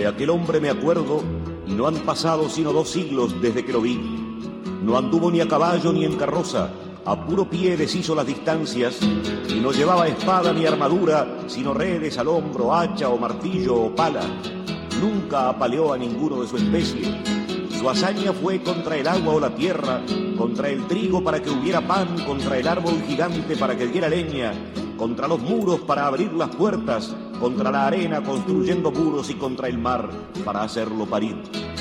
De aquel hombre me acuerdo, y no han pasado sino 2 siglos desde que lo vi. No anduvo ni a caballo ni en carroza, a puro pie deshizo las distancias, y no llevaba espada ni armadura, sino redes al hombro, hacha o martillo o pala. Nunca apaleó a ninguno de su especie. Su hazaña fue contra el agua o la tierra, contra el trigo para que hubiera pan, contra el árbol gigante para que diera leña, contra los muros para abrir las puertas, contra la arena construyendo muros y contra el mar para hacerlo parir.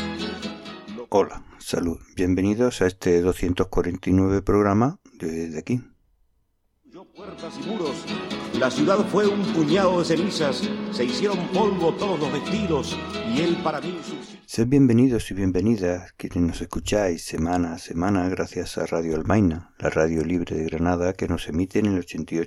Hola, salud. Bienvenidos a este 249 programa de aquí. Puertas y muros, la ciudad fue un puñado de cenizas, se hicieron polvo todos los vestidos y él para mí... Sed bienvenidos y bienvenidas quienes nos escucháis semana a semana gracias a Radio Almaina, la radio libre de Granada que nos emite en el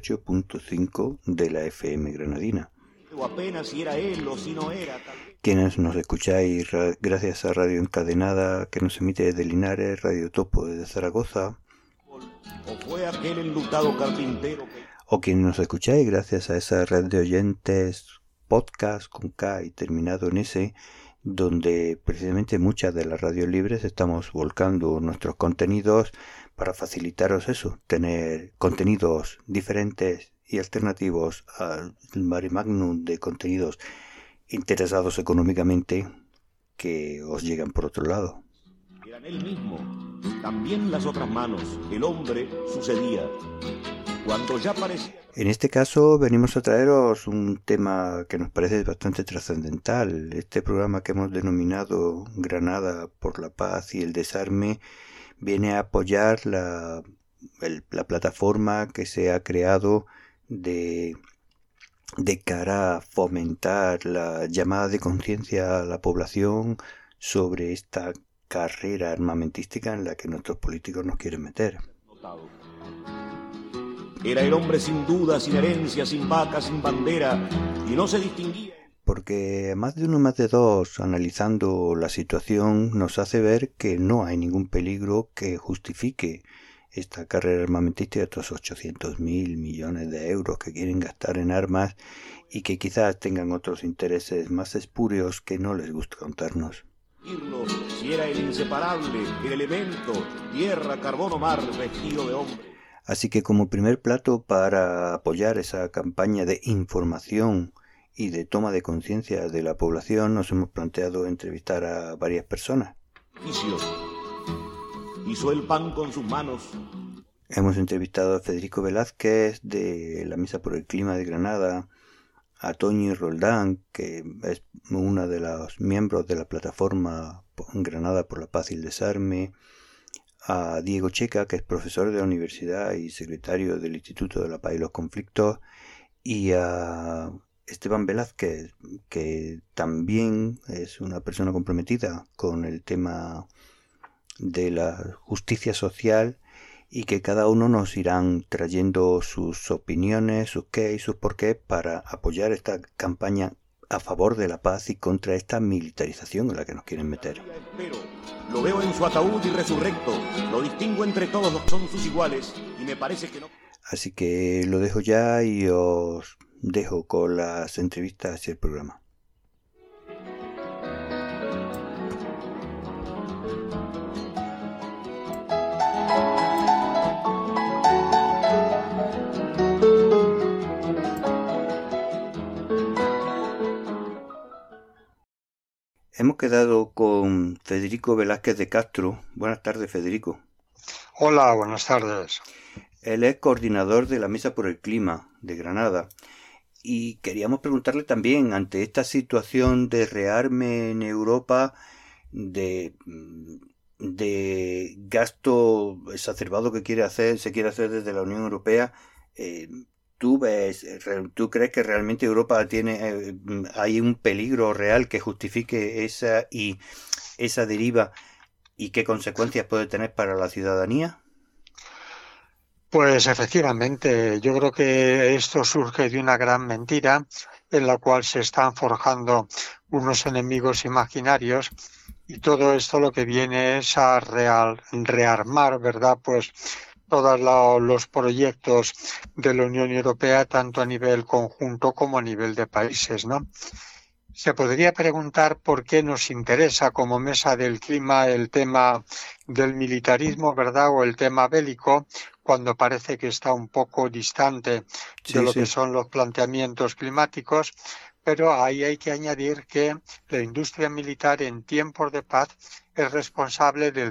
88.5 de la FM granadina. O apenas si era él o si no era... Quienes nos escucháis gracias a Radio Encadenada que nos emite desde Linares, Radio Topo desde Zaragoza... O fue aquel enlutado carpintero que... O quienes nos escucháis gracias a esa red de oyentes podcast con K y terminado en S, donde precisamente muchas de las radios libres estamos volcando nuestros contenidos para facilitaros eso, tener contenidos diferentes y alternativos al mare magnum de contenidos interesados económicamente que os llegan por otro lado. Eran él mismo, también las otras manos, el hombre sucedía. Cuando ya parecía... En este caso venimos a traeros un tema que nos parece bastante trascendental. Este programa que hemos denominado Granada por la Paz y el Desarme viene a apoyar la plataforma que se ha creado de cara a fomentar la llamada de conciencia a la población sobre esta carrera armamentística en la que nuestros políticos nos quieren meter. Era el hombre sin duda, sin herencia, sin vaca, sin bandera, y no se distinguía. Porque más de uno, más de dos, analizando la situación, nos hace ver que no hay ningún peligro que justifique esta carrera armamentística de estos 800.000 millones de euros que quieren gastar en armas y que quizás tengan otros intereses más espurios que no les gusta contarnos. Si era el inseparable, el elemento, tierra, carbono, mar, vestido de hombre. Así que como primer plato para apoyar esa campaña de información y de toma de conciencia de la población, nos hemos planteado entrevistar a varias personas. Hizo el pan con sus manos. Hemos entrevistado a Federico Velázquez de la Misa por el Clima de Granada, a Toñi Roldán, que es una de los miembros de la plataforma Granada por la Paz y el Desarme, a Diego Checa, que es profesor de la universidad y secretario del Instituto de la Paz y los Conflictos, y a Esteban Velázquez, que también es una persona comprometida con el tema de la justicia social y que cada uno nos irán trayendo sus opiniones, sus qué y sus por qué para apoyar esta campaña a favor de la paz y contra esta militarización en la que nos quieren meter. Lo veo en su ataúd y resurrecto, lo distingo entre todos los que son sus iguales y me parece que no. Así que lo dejo ya y os dejo con las entrevistas y el programa. Hemos quedado con Federico Velázquez de Castro. Buenas tardes, Federico. Hola, buenas tardes. Él es coordinador de la Misa por el Clima de Granada. Y queríamos preguntarle también, ante esta situación de rearme en Europa, de gasto exacerbado que se quiere hacer desde la Unión Europea, ¿tú crees que realmente Europa hay un peligro real que justifique esa deriva y qué consecuencias puede tener para la ciudadanía? Pues efectivamente, yo creo que esto surge de una gran mentira en la cual se están forjando unos enemigos imaginarios y todo esto lo que viene es a rearmar, ¿verdad? Pues todos los proyectos de la Unión Europea, tanto a nivel conjunto como a nivel de países, ¿no? Se podría preguntar por qué nos interesa como Mesa del Clima el tema del militarismo, ¿verdad? O el tema bélico, cuando parece que está un poco distante de Sí, lo que sí. son los planteamientos climáticos, pero ahí hay que añadir que la industria militar en tiempos de paz es responsable del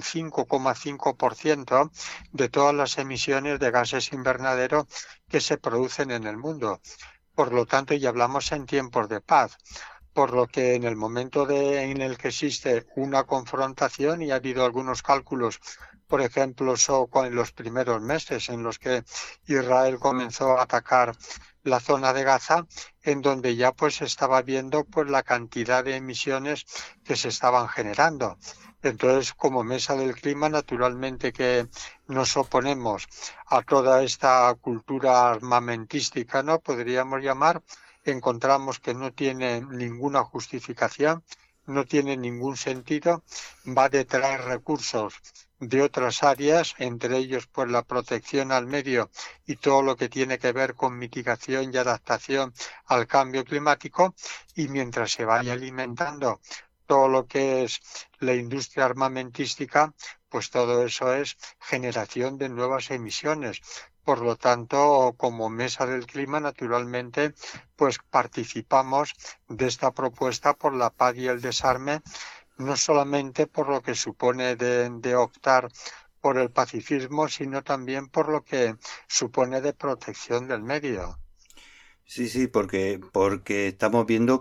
5,5% de todas las emisiones de gases invernadero que se producen en el mundo. Por lo tanto, ya hablamos en tiempos de paz, por lo que en el momento en el que existe una confrontación, y ha habido algunos cálculos, por ejemplo, en los primeros meses en los que Israel comenzó a atacar la zona de Gaza, en donde ya pues estaba viendo pues la cantidad de emisiones que se estaban generando. Entonces, como Mesa del Clima, naturalmente que nos oponemos a toda esta cultura armamentística, ¿no? Podríamos llamar, encontramos que no tiene ninguna justificación, no tiene ningún sentido, va a detraer recursos de otras áreas, entre ellos pues la protección al medio y todo lo que tiene que ver con mitigación y adaptación al cambio climático, y mientras se vaya alimentando todo lo que es la industria armamentística, pues todo eso es generación de nuevas emisiones. Por lo tanto, como Mesa del Clima, naturalmente, pues participamos de esta propuesta por la paz y el desarme, no solamente por lo que supone de optar por el pacifismo, sino también por lo que supone de protección del medio. Sí, sí, porque estamos viendo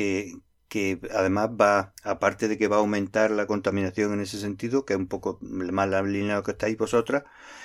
que además va, aparte de que va a aumentar la contaminación en ese sentido, que es un poco más la línea que estáis vosotras,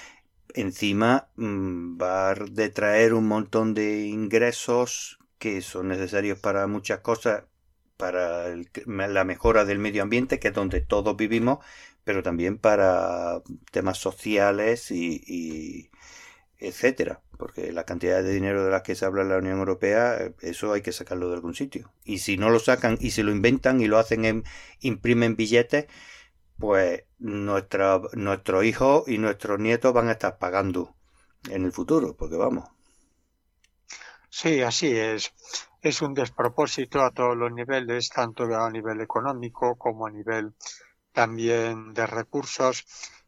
encima va a detraer un montón de ingresos que son necesarios para muchas cosas, para la mejora del medio ambiente, que es donde todos vivimos, pero también para temas sociales y etcétera, porque la cantidad de dinero de las que se habla en la Unión Europea, eso hay que sacarlo de algún sitio. Y si no lo sacan y se lo inventan y lo hacen imprimen billetes, pues nuestros hijos y nuestros nietos van a estar pagando en el futuro, porque vamos. Sí, así es. Es un despropósito a todos los niveles, tanto a nivel económico como a nivel también de recursos,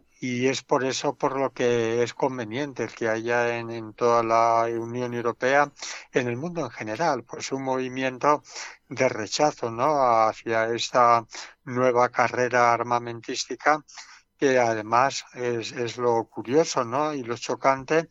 y es por eso por lo que es conveniente que haya en toda la Unión Europea, en el mundo en general, pues un movimiento de rechazo, ¿no?, hacia esta nueva carrera armamentística, que además es lo curioso, ¿no?, y lo chocante,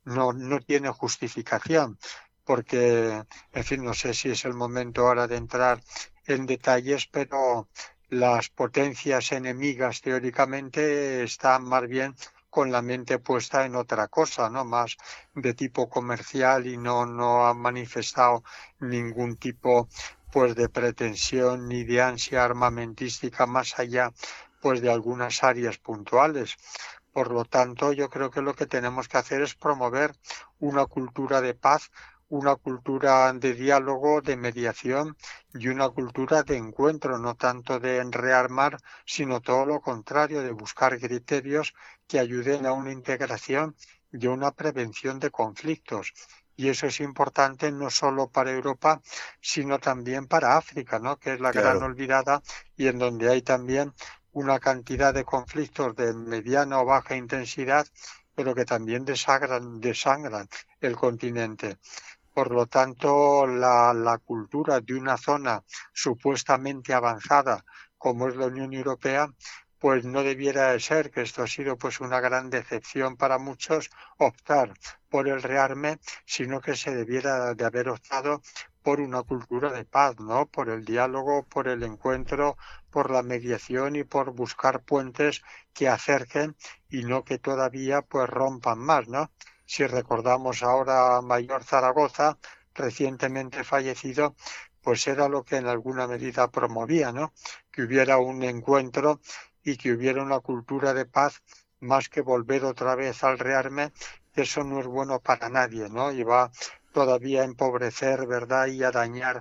no tiene justificación, porque, en fin, no sé si es el momento ahora de entrar en detalles, pero las potencias enemigas teóricamente están más bien con la mente puesta en otra cosa, ¿no?, más de tipo comercial, y no han manifestado ningún tipo pues de pretensión ni de ansia armamentística más allá pues de algunas áreas puntuales. Por lo tanto, yo creo que lo que tenemos que hacer es promover una cultura de paz, una cultura de diálogo, de mediación y una cultura de encuentro, no tanto de rearmar, sino todo lo contrario, de buscar criterios que ayuden a una integración y a una prevención de conflictos. Y eso es importante no solo para Europa, sino también para África, ¿no?, que es la gran Claro, olvidada, y en donde hay también una cantidad de conflictos de mediana o baja intensidad, pero que también desangran el continente. Por lo tanto, la cultura de una zona supuestamente avanzada como es la Unión Europea, pues no debiera de ser, que esto ha sido pues una gran decepción para muchos, optar por el rearme, sino que se debiera de haber optado por una cultura de paz, ¿no?, por el diálogo, por el encuentro, por la mediación y por buscar puentes que acerquen y no que todavía pues rompan más, ¿no? Si recordamos ahora a Mayor Zaragoza, recientemente fallecido, pues era lo que en alguna medida promovía, ¿no?, que hubiera un encuentro y que hubiera una cultura de paz, más que volver otra vez al rearme, que eso no es bueno para nadie, ¿no?, y va todavía a empobrecer, ¿verdad?, y a dañar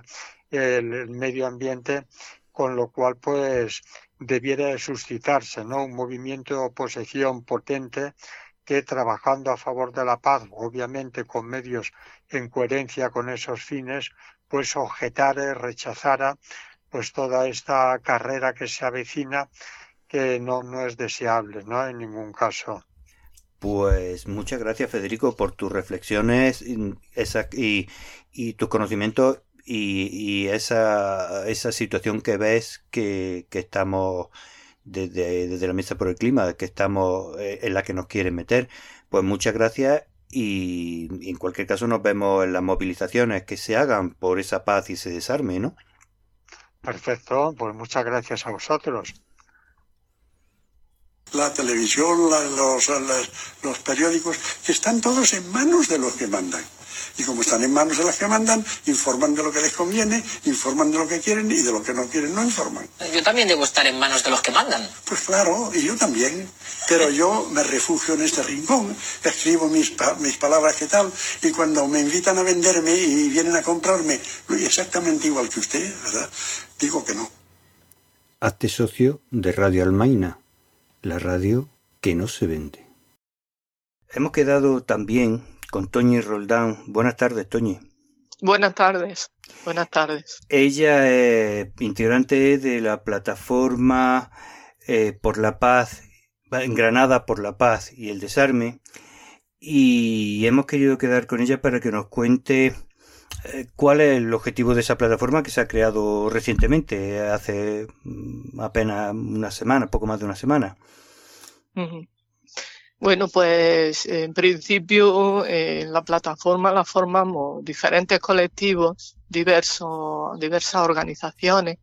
el medio ambiente, con lo cual pues debiera de suscitarse, ¿no?, un movimiento de oposición potente que trabajando a favor de la paz, obviamente con medios en coherencia con esos fines, pues objetara y rechazara pues toda esta carrera que se avecina, que no es deseable, ¿no? En ningún caso. Pues muchas gracias, Federico, por tus reflexiones y tus conocimientos y esa situación que ves que estamos desde la Mesa por el Clima, que estamos en la que nos quieren meter. Pues muchas gracias y en cualquier caso nos vemos en las movilizaciones que se hagan por esa paz y ese desarme, ¿no? Perfecto, pues muchas gracias a vosotros. La televisión, los periódicos, están todos en manos de los que mandan. Y como están en manos de los que mandan, informan de lo que les conviene, informan de lo que quieren y de lo que no quieren no informan. Yo también debo estar en manos de los que mandan. Pues claro, y yo también. Pero yo me refugio en este rincón, escribo mis palabras que tal, y cuando me invitan a venderme y vienen a comprarme, exactamente igual que usted, ¿verdad? Digo que no. Hazte socio de Radio Almaina, la radio que no se vende. Hemos quedado también con Toñi Roldán. Buenas tardes, Toñi. Buenas tardes. Buenas tardes. Ella es integrante de la plataforma por la paz, en Granada por la paz y el desarme, y hemos querido quedar con ella para que nos cuente cuál es el objetivo de esa plataforma que se ha creado recientemente, hace apenas una semana, poco más de una semana. Uh-huh. Bueno, pues en principio la plataforma la formamos diferentes colectivos, diversas organizaciones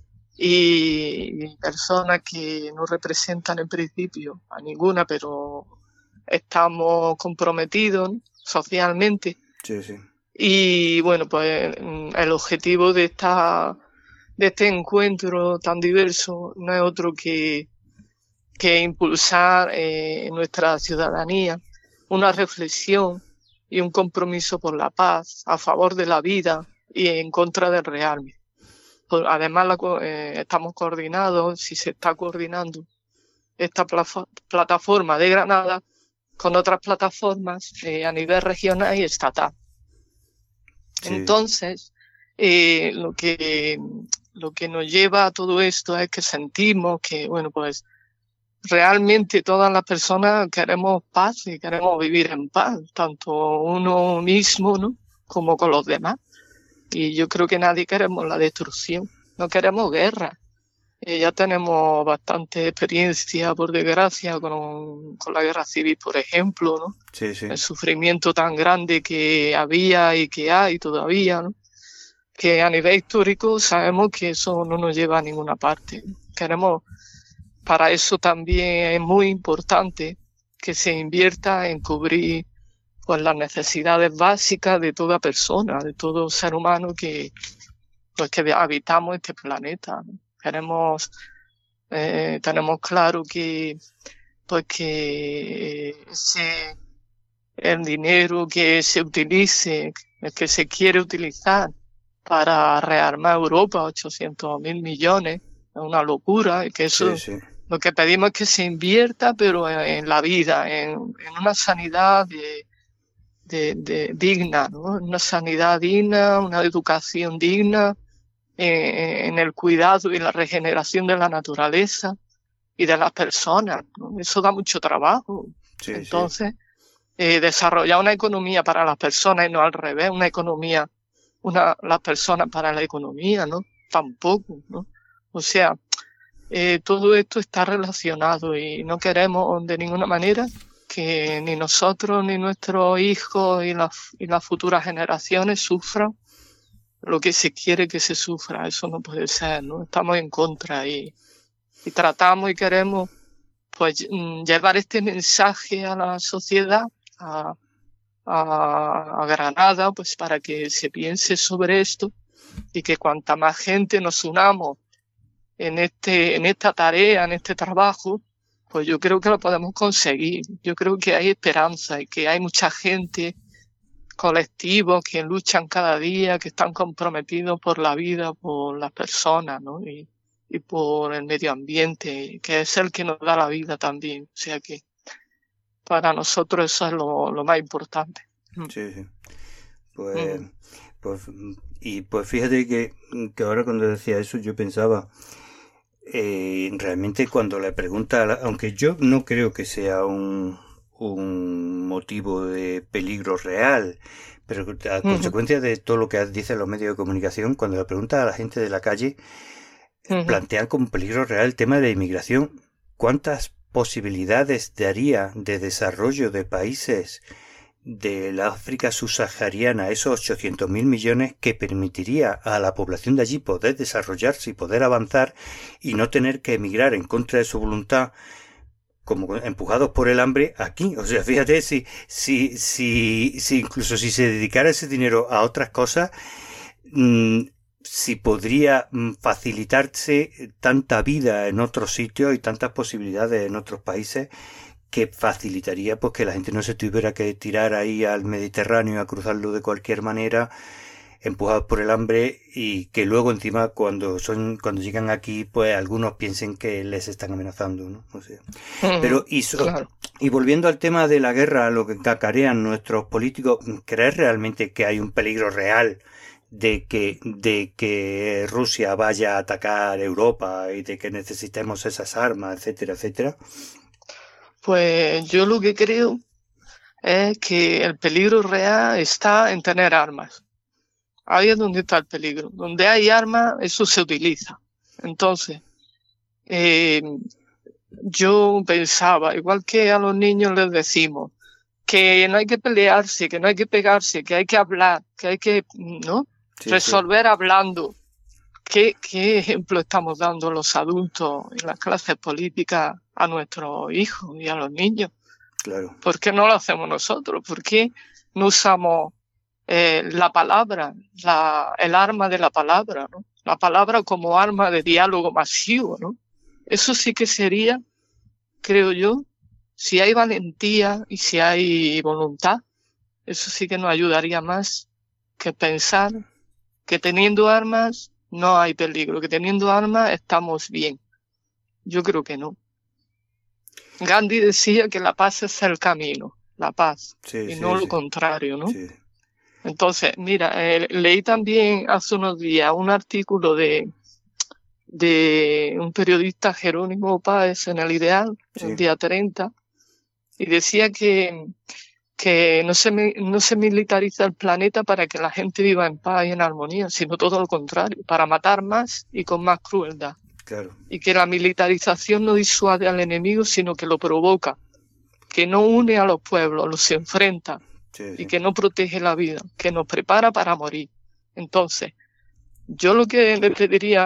y personas que no representan en principio a ninguna, pero estamos comprometidos, ¿no?, socialmente. Sí, sí. Y bueno, pues el objetivo de este encuentro tan diverso no es otro que impulsar en nuestra ciudadanía una reflexión y un compromiso por la paz, a favor de la vida y en contra del rearme. Además, estamos coordinados, si se está coordinando esta plataforma de Granada con otras plataformas a nivel regional y estatal. Sí. Entonces, lo que nos lleva a todo esto es que sentimos que, bueno, pues realmente todas las personas queremos paz y queremos vivir en paz, tanto uno mismo, ¿no?, como con los demás. Y yo creo que nadie queremos la destrucción, no queremos guerra. Ya tenemos bastante experiencia, por desgracia, con la guerra civil, por ejemplo, ¿no? Sí, sí. El sufrimiento tan grande que había y que hay todavía, ¿no? Que a nivel histórico sabemos que eso no nos lleva a ninguna parte. Para eso también es muy importante que se invierta en cubrir pues las necesidades básicas de toda persona, de todo ser humano que habitamos este planeta, ¿no? Tenemos claro que el dinero que se utilice, el que se quiere utilizar para rearmar Europa, 800.000 millones, es una locura, y que eso, sí. Lo que pedimos es que se invierta, pero en la vida, en una sanidad digna, ¿no? Una sanidad digna, una educación digna, en el cuidado y la regeneración de la naturaleza y de las personas, ¿no? Eso da mucho trabajo. Sí, entonces, sí. Desarrollar una economía para las personas y no al revés, las personas para la economía, ¿no? Tampoco, ¿no? O sea, todo esto está relacionado y no queremos de ninguna manera que ni nosotros ni nuestros hijos y las futuras generaciones sufran lo que se quiere que se sufra. Eso no puede ser, ¿no? Estamos en contra y tratamos y queremos pues llevar este mensaje a la sociedad, a Granada, pues para que se piense sobre esto y que cuanta más gente nos unamos en esta tarea, en este trabajo, pues yo creo que lo podemos conseguir. Yo creo que hay esperanza y que hay mucha gente, colectivos que luchan cada día, que están comprometidos por la vida, por las personas, ¿no? Y por el medio ambiente, que es el que nos da la vida también. O sea que Para nosotros eso es lo más importante. Sí, sí. Pues fíjate que ahora cuando decía eso yo pensaba, realmente cuando le pregunta, aunque yo no creo que sea un motivo de peligro real, pero a consecuencia de todo lo que dicen los medios de comunicación, cuando le pregunta a la gente de la calle, plantean como peligro real el tema de la inmigración. ¿Cuántas posibilidades daría de desarrollo de países de la África subsahariana, esos 800.000 millones, que permitiría a la población de allí poder desarrollarse y poder avanzar y no tener que emigrar en contra de su voluntad, como empujados por el hambre aquí? O sea, fíjate, si incluso si se dedicara ese dinero a otras cosas, si podría facilitarse tanta vida en otros sitios y tantas posibilidades en otros países, que facilitaría pues que la gente no se tuviera que tirar ahí al Mediterráneo a cruzarlo de cualquier manera, empujados por el hambre, y que luego encima cuando llegan aquí pues algunos piensen que les están amenazando, ¿no? O sea, pero claro. Y volviendo al tema de la guerra, lo que cacarean nuestros políticos, ¿crees realmente que hay un peligro real de que Rusia vaya a atacar Europa y de que necesitemos esas armas, etcétera, etcétera? Pues yo lo que creo es que el peligro real está en tener armas. Ahí es donde está el peligro. Donde hay armas, eso se utiliza. Entonces, yo pensaba, igual que a los niños les decimos, que no hay que pelearse, que no hay que pegarse, que hay que hablar, que hay que, ¿no? Sí, resolver hablando. ¿Qué ejemplo estamos dando los adultos en las clases políticas a nuestros hijos y a los niños? Claro. ¿Por qué no lo hacemos nosotros? ¿Por qué no usamos la palabra, el arma de la palabra, ¿no? La palabra como arma de diálogo masivo, ¿no? Eso sí que sería, creo yo, si hay valentía y si hay voluntad, eso sí que nos ayudaría más que pensar que teniendo armas no hay peligro, que teniendo armas estamos bien. Yo creo que no. Gandhi decía que la paz es el camino, la paz, y no lo contrario, ¿no? Sí. Entonces, mira, leí también hace unos días un artículo de un periodista, Jerónimo Páez, en El Ideal, el día 30, y decía que no se militariza el planeta para que la gente viva en paz y en armonía, sino todo lo contrario, para matar más y con más crueldad. Claro. Y que la militarización no disuade al enemigo, sino que lo provoca, que no une a los pueblos, los enfrenta, y que no protege la vida, que nos prepara para morir. Entonces, yo lo que le pediría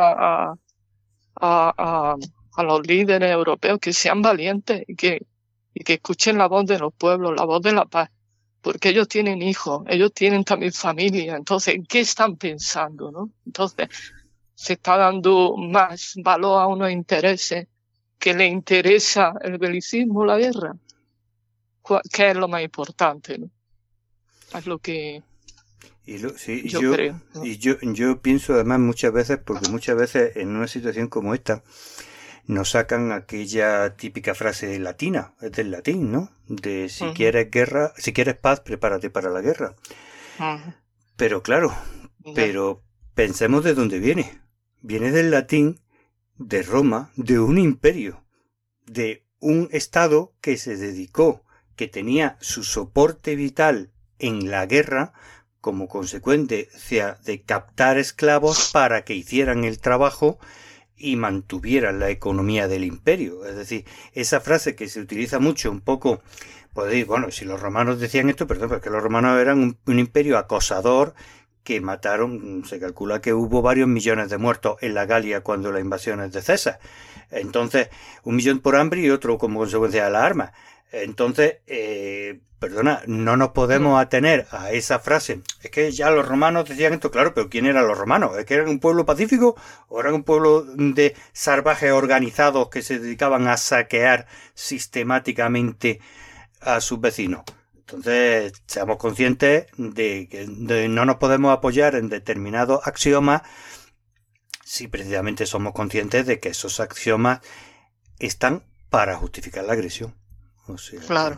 a los líderes europeos, que sean valientes y que escuchen la voz de los pueblos, la voz de la paz, porque ellos tienen hijos, ellos tienen también familia. Entonces, ¿en qué están pensando, no? Entonces, se está dando más valor a unos intereses que le interesa el belicismo, la guerra, que es lo más importante, ¿no? Es lo que yo creo, ¿no? Y yo pienso además muchas veces, porque muchas veces en una situación como esta nos sacan aquella típica frase latina, es del latín, ¿no? De si quieres guerra, si quieres paz, prepárate para la guerra. Pero claro, pensemos de dónde viene. Viene del latín, de Roma, de un imperio, de un estado que se dedicó, que tenía su soporte vital en la guerra como consecuencia de captar esclavos para que hicieran el trabajo y mantuvieran la economía del imperio. Es decir, esa frase que se utiliza mucho, un poco, podéis, bueno, si los romanos decían esto, perdón, porque los romanos eran un imperio acosador que mataron, se calcula que hubo varios millones de muertos en la Galia cuando la invasión es de César. Entonces, 1 millón por hambre y otro como consecuencia de las armas. Entonces, no nos podemos atener a esa frase. Es que ya los romanos decían esto, claro, pero ¿quién eran los romanos? ¿Es que eran un pueblo pacífico o eran un pueblo de salvajes organizados que se dedicaban a saquear sistemáticamente a sus vecinos? Entonces, seamos conscientes de que no nos podemos apoyar en determinados axiomas si precisamente somos conscientes de que esos axiomas están para justificar la agresión. O sea, claro.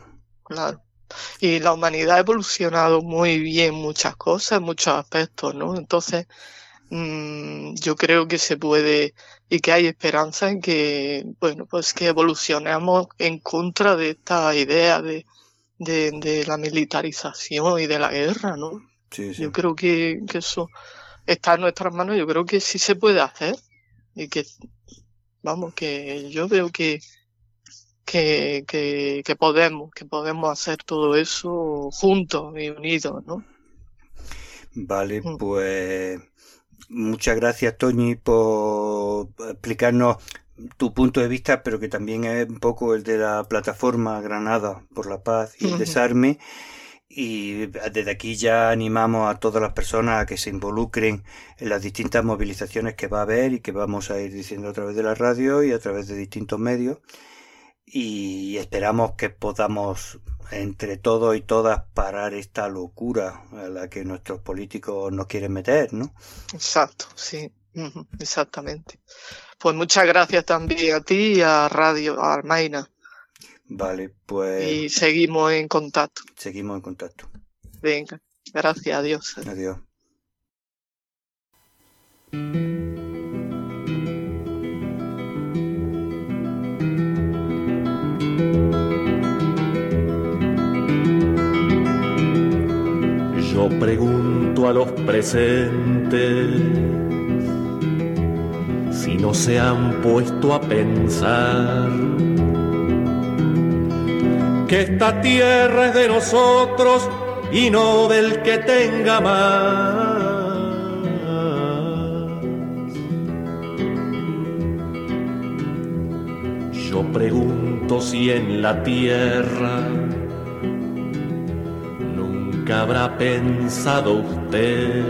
claro. Y la humanidad ha evolucionado muy bien muchas cosas, muchos aspectos, ¿no? Entonces, yo creo que se puede y que hay esperanza en que, bueno, pues que evolucionemos en contra de esta idea de la militarización y de la guerra, ¿no? Sí. Yo creo que eso está en nuestras manos, yo creo que sí se puede hacer y que, vamos, que yo veo que podemos hacer todo eso juntos y unidos, ¿no? Vale, pues muchas gracias, Toñi, por explicarnos tu punto de vista, pero que también es un poco el de la plataforma Granada por la Paz y el Desarme. Y desde aquí ya animamos a todas las personas a que se involucren en las distintas movilizaciones que va a haber y que vamos a ir diciendo a través de la radio y a través de distintos medios. Y esperamos que podamos entre todos y todas parar esta locura a la que nuestros políticos nos quieren meter, ¿no? Exacto, sí, exactamente. Pues muchas gracias también a ti y a Radio Almaina. Vale, pues... Y seguimos en contacto. Seguimos en contacto. Venga, gracias, adiós. Adiós. Yo pregunto a los presentes si no se han puesto a pensar que esta tierra es de nosotros y no del que tenga más. Yo pregunto si en la tierra nunca habrá pensado usted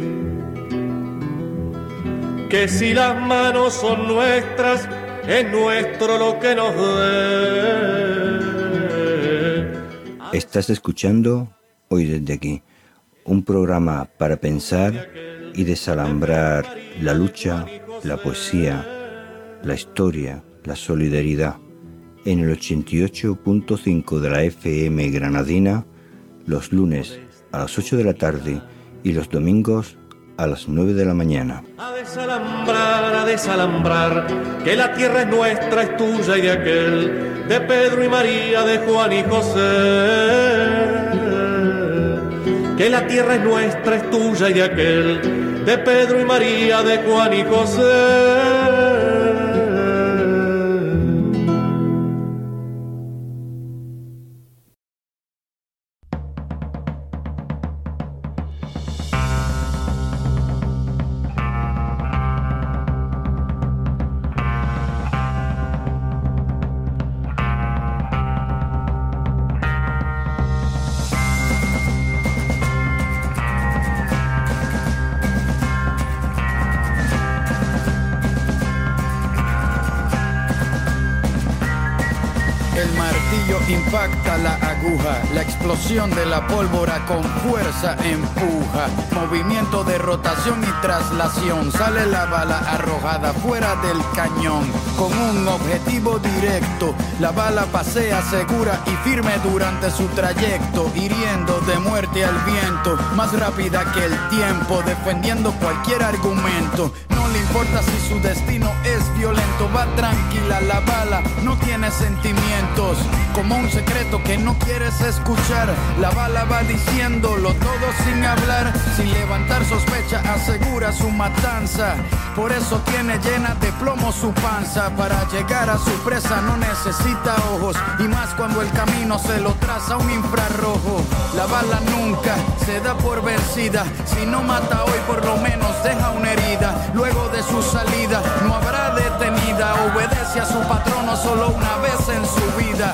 que si las manos son nuestras, es nuestro lo que nos dé. Estás escuchando Hoy desde aquí, un programa para pensar y desalambrar la lucha, la poesía, la historia, la solidaridad, en el 88.5 de la FM granadina, los lunes a las 8 de la tarde y los domingos a las 9 de la mañana. A desalambrar, que la tierra es nuestra, es tuya y de aquel, de Pedro y María, de Juan y José. Que la tierra es nuestra, es tuya y de aquel, de Pedro y María, de Juan y José. Impacta la aguja, la explosión de la pólvora con fuerza empuja, movimiento de rotación y traslación, sale la bala arrojada fuera del cañón, con un objetivo directo, la bala pasea segura y firme durante su trayecto, hiriendo de muerte al viento, más rápida que el tiempo, defendiendo cualquier argumento. No le importa si su destino es violento, va tranquila la bala, no tiene sentimientos, como un secreto que no quieres escuchar. La bala va diciéndolo todo sin hablar, sin levantar sospecha, asegura su matanza. Por eso tiene llena de plomo su panza. Para llegar a su presa no necesita ojos, y más cuando el camino se lo traza un infrarrojo. La bala nunca se da por vencida, si no mata hoy por lo menos deja una herida. Luego de su salida no habrá detenida, obedece a su patrono solo una vez en su vida.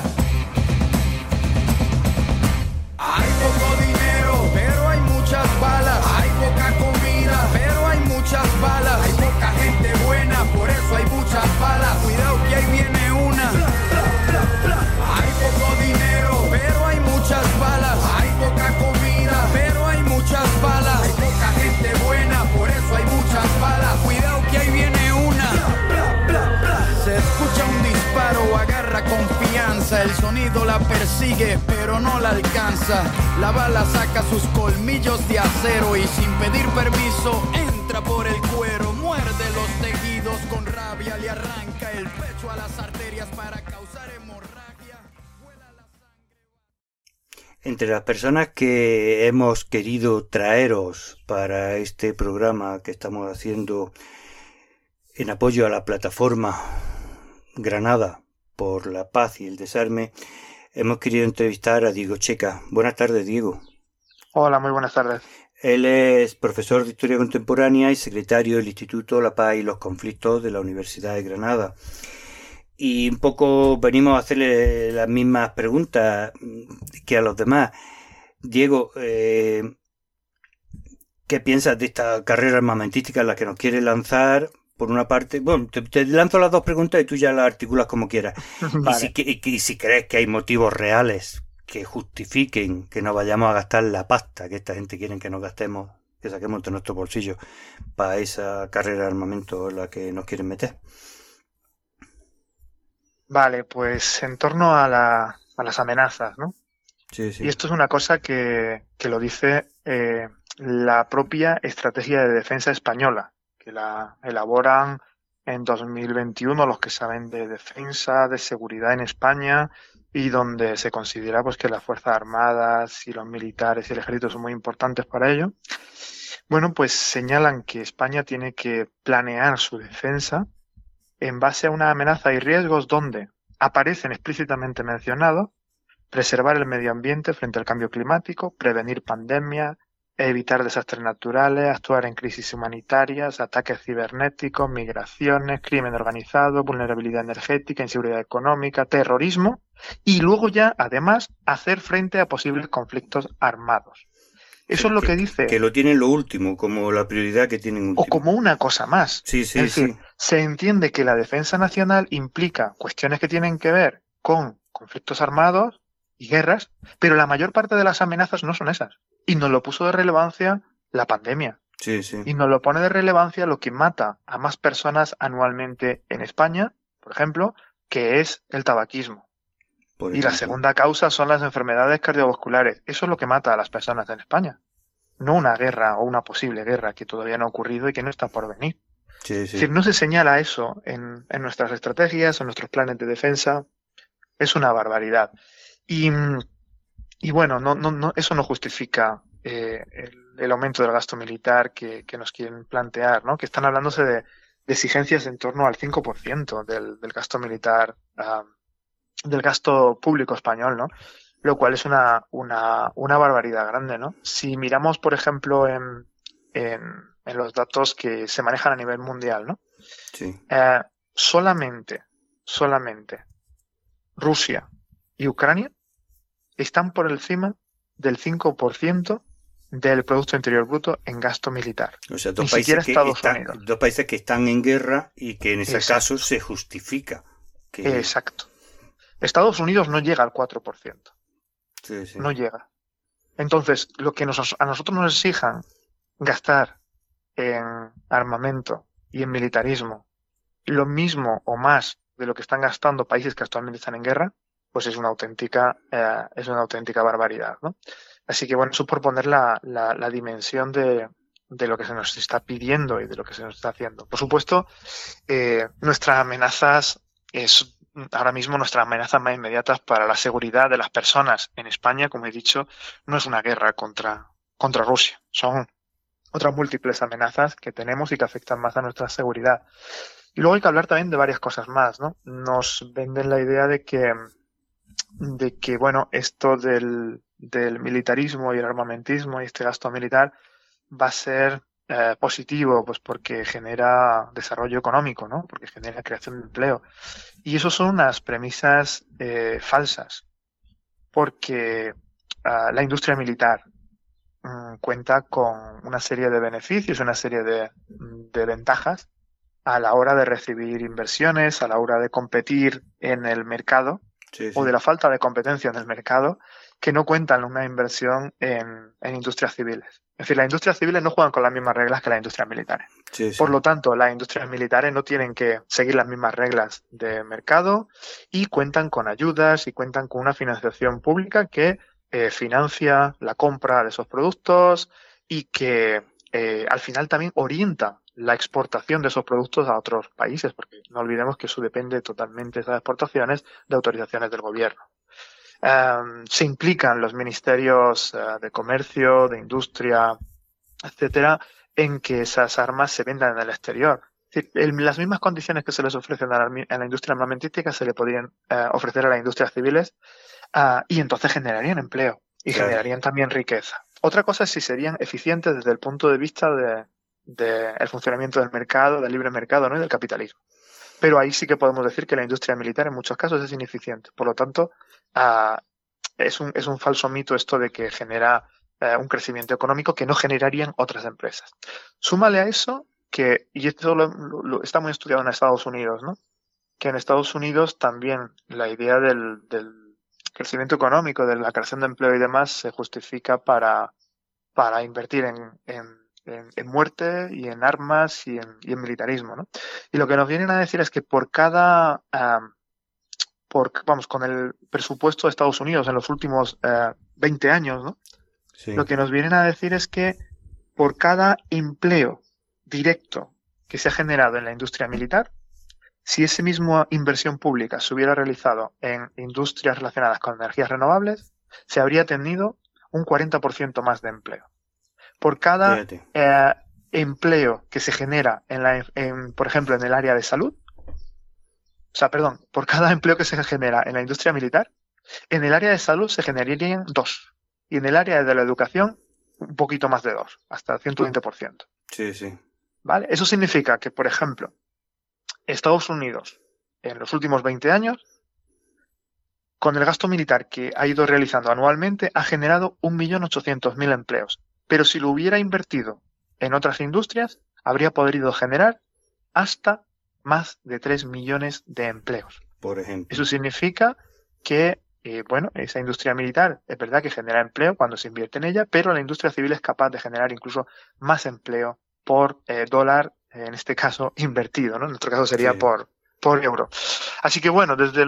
Hay poco dinero, pero hay muchas balas. Hay poca comida, pero hay muchas balas. Hay poca gente buena, por eso hay muchas balas. Cuidado que ahí viene una. Hay poco dinero, pero hay muchas balas. Hay poca comida, pero hay muchas balas. Hay poca gente buena, por eso hay muchas balas. Cuidado que ahí viene una. Se escucha un disparo, agarra confianza. El sonido la persigue, pero no la alcanza. La bala saca sus colmillos de acero y sin pedir permiso entra por el cuero. Muerde los tejidos con rabia, le arranca el pecho a las arterias para causar hemorragia. Vuela la sangre. Entre las personas que hemos querido traeros para este programa que estamos haciendo en apoyo a la plataforma Granada por la paz y el desarme, hemos querido entrevistar a Diego Checa. Buenas tardes, Diego. Hola, muy buenas tardes. Él es profesor de Historia Contemporánea y secretario del Instituto La Paz y los Conflictos de la Universidad de Granada. Y un poco venimos a hacerle las mismas preguntas que a los demás. Diego, ¿qué piensas de esta carrera armamentística en la que nos quiere lanzar? Por una parte, bueno, te lanzo las dos preguntas y tú ya las articulas como quieras. Vale. Y si crees que hay motivos reales que justifiquen que no vayamos a gastar la pasta que esta gente quiere que nos gastemos, que saquemos de nuestro bolsillo para esa carrera de armamento en la que nos quieren meter. Vale, pues en torno a las amenazas, ¿no? Sí, sí. Y esto es una cosa que lo dice la propia estrategia de defensa española, que la elaboran en 2021 los que saben de defensa, de seguridad en España, y donde se considera pues que las Fuerzas Armadas y los militares y el ejército son muy importantes para ello. Bueno, pues señalan que España tiene que planear su defensa en base a una amenaza y riesgos donde aparecen explícitamente mencionados: preservar el medio ambiente frente al cambio climático, prevenir pandemias, evitar desastres naturales, actuar en crisis humanitarias, ataques cibernéticos, migraciones, crimen organizado, vulnerabilidad energética, inseguridad económica, terrorismo, y luego ya, además, hacer frente a posibles conflictos armados. Eso es lo que dice. Que lo tienen lo último, como la prioridad que tienen último. O como una cosa más. Sí, sí, es decir, sí. Se entiende que la defensa nacional implica cuestiones que tienen que ver con conflictos armados y guerras, pero la mayor parte de las amenazas no son esas. Y nos lo puso de relevancia la pandemia. Sí, sí. Y nos lo pone de relevancia lo que mata a más personas anualmente en España, por ejemplo, que es el tabaquismo. Y la segunda causa son las enfermedades cardiovasculares. Eso es lo que mata a las personas en España. No una guerra o una posible guerra que todavía no ha ocurrido y que no está por venir. Sí, sí. Es decir, no se señala eso en nuestras estrategias, en nuestros planes de defensa. Es una barbaridad. Y bueno, eso no justifica el aumento del gasto militar que nos quieren plantear, ¿no? Que están hablándose de exigencias en torno al 5% del gasto militar, del gasto público español, ¿no? Lo cual es una barbaridad grande, ¿no? Si miramos, por ejemplo, en los datos que se manejan a nivel mundial, ¿no? Sí. Solamente Rusia y Ucrania están por encima del 5% del Producto Interior Bruto en gasto militar. O sea, Ni siquiera Estados Unidos. Dos países que están en guerra y que en ese Exacto. caso se justifica. Que... Exacto. Estados Unidos no llega al 4%. Sí, sí. No llega. Entonces, lo que a nosotros nos exijan gastar en armamento y en militarismo lo mismo o más de lo que están gastando países que actualmente están en guerra, pues es una auténtica barbaridad, ¿no? Así que bueno, eso por poner la dimensión de lo que se nos está pidiendo y de lo que se nos está haciendo. Por supuesto, nuestras amenazas ahora mismo nuestras amenazas más inmediatas para la seguridad de las personas en España, como he dicho, no es una guerra contra Rusia. Son otras múltiples amenazas que tenemos y que afectan más a nuestra seguridad. Y luego hay que hablar también de varias cosas más, ¿no? Nos venden la idea de que bueno, esto del militarismo y el armamentismo y este gasto militar va a ser positivo, pues porque genera desarrollo económico, ¿no? Porque genera creación de empleo. Y eso son unas premisas falsas, porque la industria militar cuenta con una serie de beneficios, una serie de ventajas a la hora de recibir inversiones, a la hora de competir en el mercado. Sí, o sí. de la falta de competencia en el mercado que no cuentan una inversión en industrias civiles. Es decir, las industrias civiles no juegan con las mismas reglas que las industrias militares. Sí, sí. Por lo tanto, las industrias militares no tienen que seguir las mismas reglas de mercado y cuentan con ayudas y cuentan con una financiación pública que financia la compra de esos productos y que al final también orienta la exportación de esos productos a otros países, porque no olvidemos que eso depende totalmente, esas exportaciones, de autorizaciones del gobierno. Se implican los ministerios de comercio, de industria, etcétera, en que esas armas se vendan en el exterior. Es decir, en las mismas condiciones que se les ofrecen a la industria armamentística se le podrían ofrecer a las industrias civiles y entonces generarían empleo y Claro. generarían también riqueza. Otra cosa es si serían eficientes desde el punto de vista el funcionamiento del mercado, del libre mercado, ¿no? Y del capitalismo. Pero ahí sí que podemos decir que la industria militar en muchos casos es ineficiente. Por lo tanto, es un falso mito esto de que genera un crecimiento económico que no generarían otras empresas. Súmale a eso que, y esto está muy estudiado en Estados Unidos, ¿no? Que en Estados Unidos también la idea del crecimiento económico, de la creación de empleo y demás, se justifica para invertir en muerte y en armas y en militarismo, ¿no? Y lo que nos vienen a decir es que por cada con el presupuesto de Estados Unidos en los últimos 20 años, ¿no? Sí. Lo que nos vienen a decir es que por cada empleo directo que se ha generado en la industria militar, si esa misma inversión pública se hubiera realizado en industrias relacionadas con energías renovables, se habría tenido un 40% más de empleo. Por cada empleo que se genera por ejemplo, en el área de salud, por cada empleo que se genera en la industria militar, en el área de salud se generarían 2. Y en el área de la educación, un poquito más de 2, hasta 120%. Sí, sí. ¿Vale? Eso significa que, por ejemplo, Estados Unidos, en los últimos 20 años, con el gasto militar que ha ido realizando anualmente, ha generado 1.800.000 empleos. Pero si lo hubiera invertido en otras industrias, habría podido generar hasta más de 3 millones de empleos. Por ejemplo. Eso significa que, esa industria militar es verdad que genera empleo cuando se invierte en ella, pero la industria civil es capaz de generar incluso más empleo por dólar, en este caso, invertido, ¿no? En nuestro caso sería Sí. por euro. Así que bueno, desde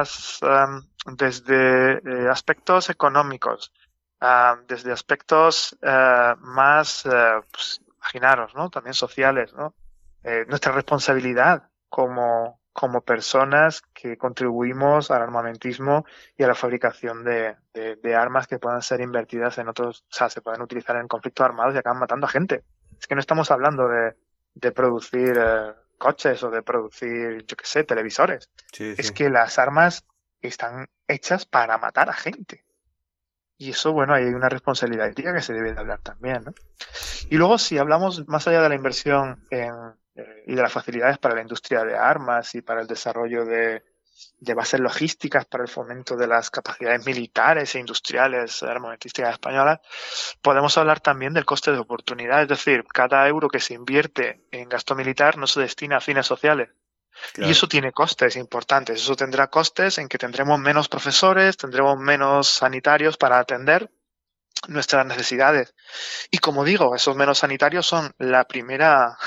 aspectos económicos, desde aspectos más, pues, imaginaros, ¿no? También sociales, ¿no? Nuestra responsabilidad como personas que contribuimos al armamentismo y a la fabricación de armas que puedan ser invertidas en otros, o sea, se pueden utilizar en conflictos armados y acaban matando a gente. Es que no estamos hablando de producir coches o de producir, yo qué sé, televisores. Sí, Es sí. que las armas están hechas para matar a gente. Y eso, bueno, hay una responsabilidad ética que se debe de hablar también, ¿no? Y luego, si hablamos más allá de la inversión y de las facilidades para la industria de armas y para el desarrollo de bases logísticas para el fomento de las capacidades militares e industriales armamentísticas españolas, podemos hablar también del coste de oportunidad. Es decir, cada euro que se invierte en gasto militar no se destina a fines sociales. Claro. Y eso tiene costes importantes. Eso tendrá costes en que tendremos menos profesores, tendremos menos sanitarios para atender nuestras necesidades. Y como digo, esos menos sanitarios son la primera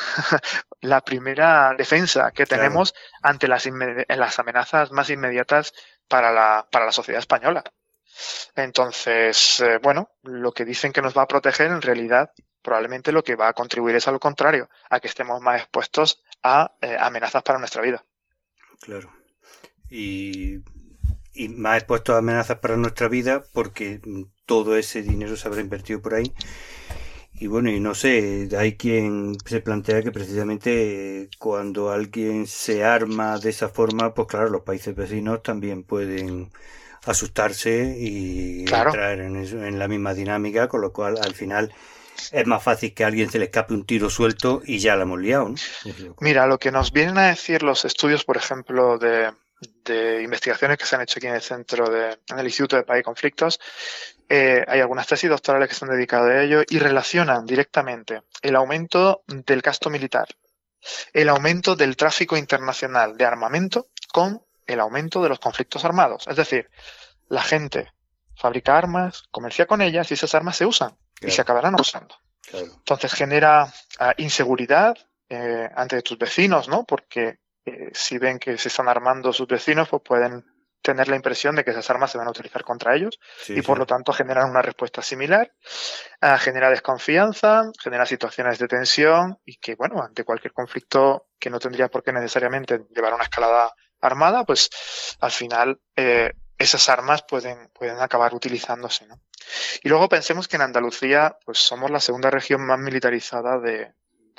defensa que tenemos ante las amenazas más inmediatas para la sociedad española. Entonces, lo que dicen que nos va a proteger, en realidad, probablemente lo que va a contribuir es a lo contrario, a que estemos más expuestos a amenazas para nuestra vida. Claro. Y más expuestos a amenazas para nuestra vida porque todo ese dinero se habrá invertido por ahí. Y bueno, y no sé, hay quien se plantea que precisamente cuando alguien se arma de esa forma, pues claro, los países vecinos también pueden asustarse y entrar en la misma dinámica, con lo cual al final es más fácil que a alguien se le escape un tiro suelto y ya la hemos liado, ¿no? Mira, lo que nos vienen a decir los estudios, por ejemplo, de investigaciones que se han hecho aquí en el Instituto de Paz y Conflictos, hay algunas tesis doctorales que se han dedicado a ello y relacionan directamente el aumento del gasto militar, el aumento del tráfico internacional de armamento con el aumento de los conflictos armados. Es decir, la gente fabrica armas, comercia con ellas y esas armas se usan y se acabarán usando. Claro. Entonces genera inseguridad ante tus vecinos, ¿no? Porque si ven que se están armando sus vecinos, pues pueden tener la impresión de que esas armas se van a utilizar contra ellos y por lo tanto generan una respuesta similar, genera desconfianza, genera situaciones de tensión y que, bueno, ante cualquier conflicto que no tendría por qué necesariamente llevar a una escalada armada, pues al final esas armas pueden acabar utilizándose, ¿no? Y luego pensemos que en Andalucía pues somos la segunda región más militarizada de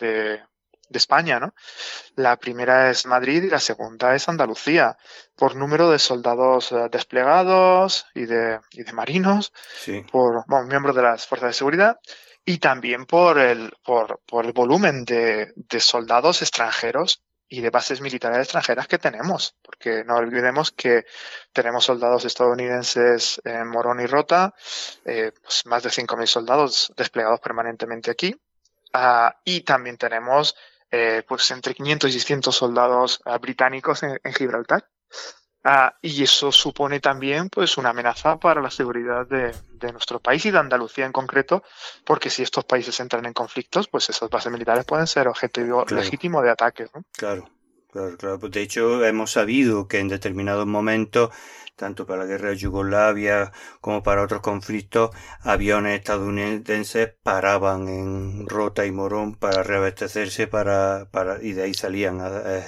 España, ¿no? La primera es Madrid y la segunda es Andalucía, por número de soldados desplegados y de marinos, por miembros de las fuerzas de seguridad y también por el volumen de soldados extranjeros y de bases militares extranjeras que tenemos, porque no olvidemos que tenemos soldados estadounidenses en Morón y Rota, pues más de 5.000 soldados desplegados permanentemente aquí, y también tenemos pues entre 500 y 600 soldados británicos en Gibraltar. Y eso supone también pues una amenaza para la seguridad de nuestro país y de Andalucía en concreto, porque si estos países entran en conflictos, pues esas bases militares pueden ser objetivo legítimo de ataques, ¿no? Claro. Pues de hecho, hemos sabido que en determinados momentos, tanto para la guerra de Yugoslavia como para otros conflictos, aviones estadounidenses paraban en Rota y Morón para reabastecerse y de ahí salían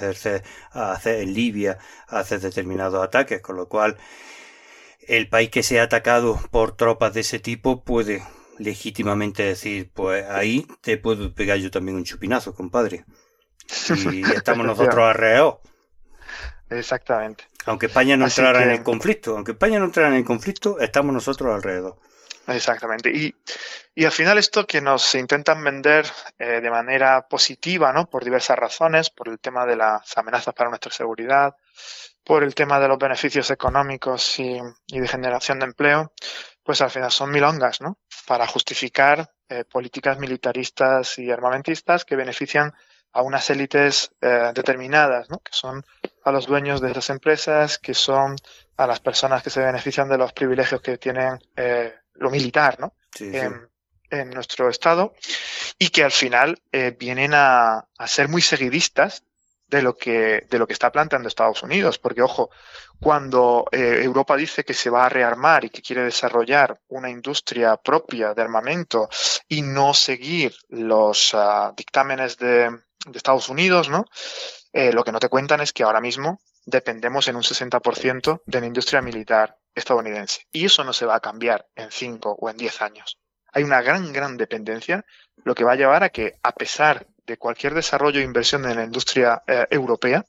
a hacer en Libia, a hacer determinados ataques, con lo cual el país que sea atacado por tropas de ese tipo puede legítimamente decir, pues ahí te puedo pegar yo también un chupinazo, compadre. Y estamos nosotros alrededor. Exactamente. Aunque España no entrara en el conflicto, estamos nosotros alrededor. Exactamente. Y al final esto que nos intentan vender de manera positiva, ¿no? Por diversas razones, por el tema de las amenazas para nuestra seguridad, por el tema de los beneficios económicos y de generación de empleo, pues al final son milongas, ¿no? Para justificar políticas militaristas y armamentistas que benefician a unas élites determinadas, ¿no? Que son a los dueños de esas empresas, que son a las personas que se benefician de los privilegios que tienen lo militar, ¿no? En nuestro estado, y que al final vienen a ser muy seguidistas de lo que está planteando Estados Unidos, porque ojo, cuando Europa dice que se va a rearmar y que quiere desarrollar una industria propia de armamento y no seguir los dictámenes de Estados Unidos, ¿no? Lo que no te cuentan es que ahora mismo dependemos en un 60% de la industria militar estadounidense. Y eso no se va a cambiar en 5 o en 10 años. Hay una gran dependencia, lo que va a llevar a que, a pesar de cualquier desarrollo e inversión en la industria europea,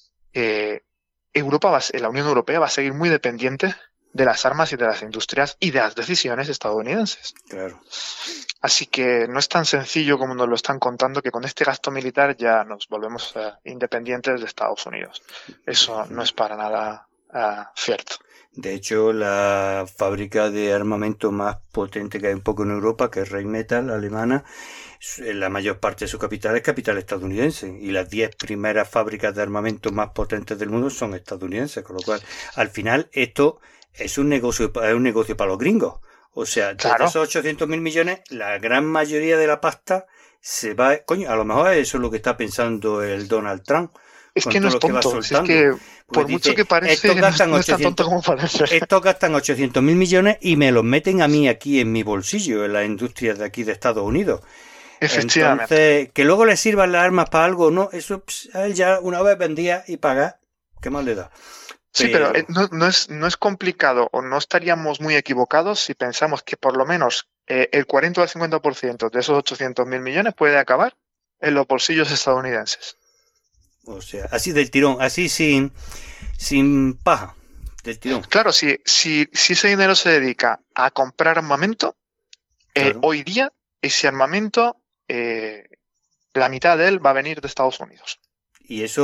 la Unión Europea va a seguir muy dependiente de las armas y de las industrias y de las decisiones estadounidenses. Claro. Así que no es tan sencillo como nos lo están contando, que con este gasto militar ya nos volvemos independientes de Estados Unidos. Eso no es para nada cierto. De hecho, la fábrica de armamento más potente que hay un poco en Europa, que es Rheinmetall, alemana, la mayor parte de su capital es capital estadounidense, y las 10 primeras fábricas de armamento más potentes del mundo son estadounidenses, con lo cual, al final, esto es un negocio para los gringos. O sea, de esos 800.000 millones, la gran mayoría de la pasta se va... Coño, a lo mejor eso es lo que está pensando el Donald Trump. Es que no es tonto, es que por mucho que parece, no es tan tonto como parece. Estos gastan 800.000 millones y me los meten a mí aquí en mi bolsillo, en las industrias de aquí de Estados Unidos. Efectivamente. Entonces, que luego le sirvan las armas para algo, no, eso a él ya una vez vendía y paga, ¿qué más le da? Sí, pero no es complicado, o no estaríamos muy equivocados si pensamos que por lo menos el 40 o el 50% de esos 800.000 millones puede acabar en los bolsillos estadounidenses. O sea, así del tirón, así sin paja, del tirón. Claro, si ese dinero se dedica a comprar armamento, claro. Hoy día ese armamento, la mitad de él va a venir de Estados Unidos. Y eso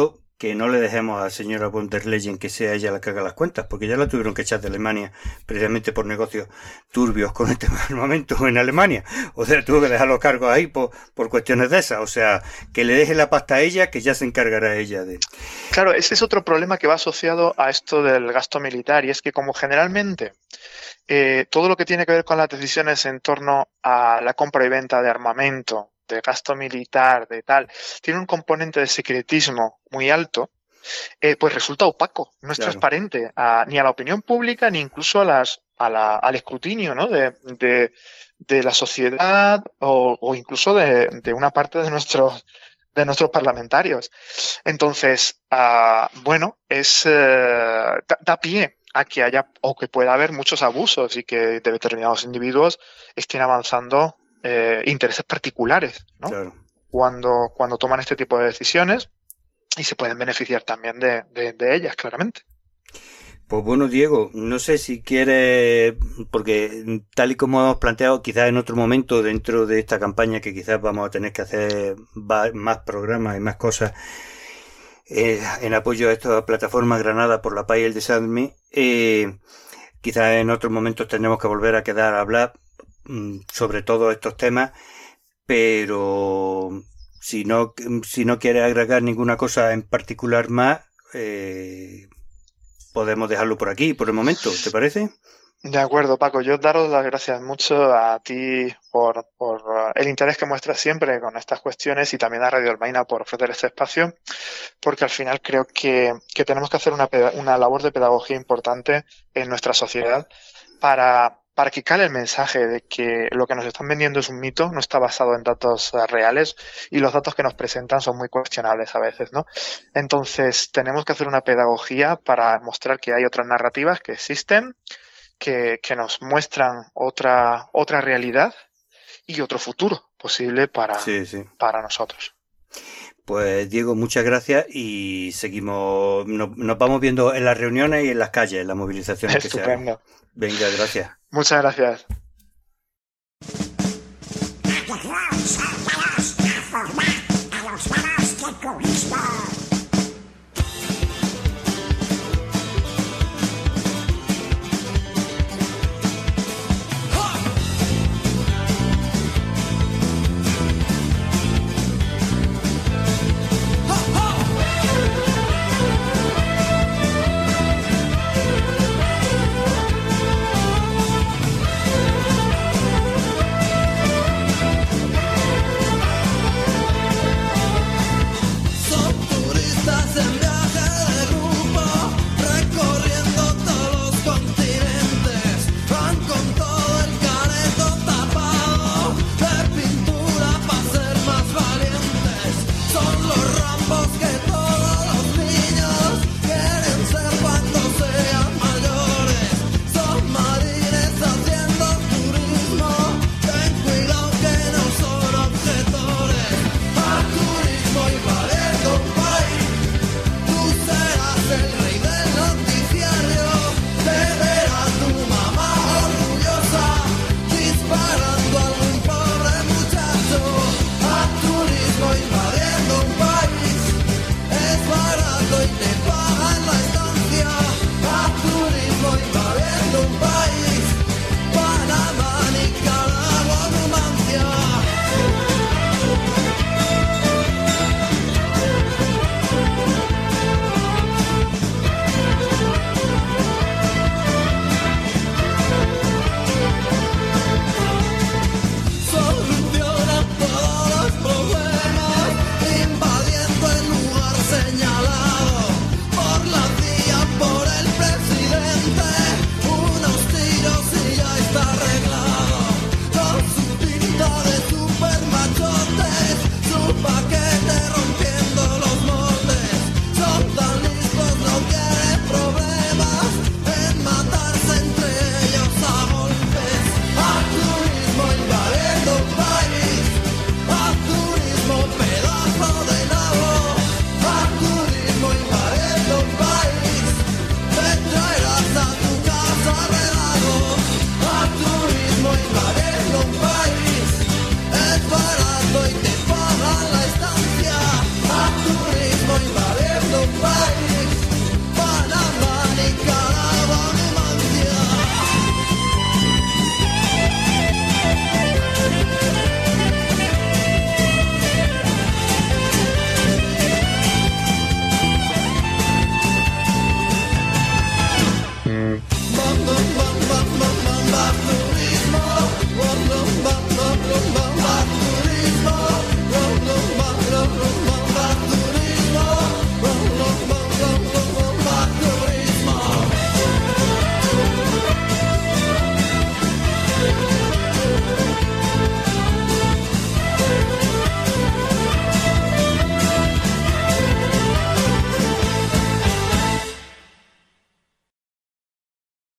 que no le dejemos a la señora von der Leyen que sea ella la que haga las cuentas, porque ya la tuvieron que echar de Alemania precisamente por negocios turbios con el tema del armamento en Alemania. O sea, tuvo que dejar los cargos ahí por cuestiones de esas. O sea, que le deje la pasta a ella, que ya se encargará ella de... Claro, ese es otro problema que va asociado a esto del gasto militar, y es que como generalmente todo lo que tiene que ver con las decisiones en torno a la compra y venta de armamento, de gasto militar, de tal, tiene un componente de secretismo muy alto, pues resulta opaco, no es transparente ni a la opinión pública ni incluso al escrutinio, ¿no? de la sociedad o incluso de una parte de nuestros parlamentarios. Entonces, bueno, da pie a que haya o que pueda haber muchos abusos y que de determinados individuos estén avanzando intereses particulares, ¿no? Claro. Cuando toman este tipo de decisiones, y se pueden beneficiar también de ellas, claramente. Pues bueno, Diego, no sé si quieres, porque tal y como hemos planteado, quizás en otro momento dentro de esta campaña que quizás vamos a tener que hacer más programas y más cosas en apoyo a esta plataforma Granada por la Paz y el Desarme, quizás en otros momentos tendremos que volver a quedar a hablar sobre todos estos temas, pero si no quieres agregar ninguna cosa en particular más, podemos dejarlo por aquí por el momento, ¿te parece? De acuerdo, Paco. Yo daros las gracias mucho a ti por el interés que muestras siempre con estas cuestiones, y también a Radio Albaina por ofrecer este espacio, porque al final creo que tenemos que hacer una labor de pedagogía importante en nuestra sociedad para que cale el mensaje de que lo que nos están vendiendo es un mito, no está basado en datos reales, y los datos que nos presentan son muy cuestionables a veces, ¿no? Entonces tenemos que hacer una pedagogía para mostrar que hay otras narrativas que existen, que nos muestran otra realidad y otro futuro posible para nosotros. Pues Diego, muchas gracias, y seguimos, nos vamos viendo en las reuniones y en las calles, en las movilizaciones. Estupendo. Que se hagan. Venga, gracias. Muchas gracias. Sotto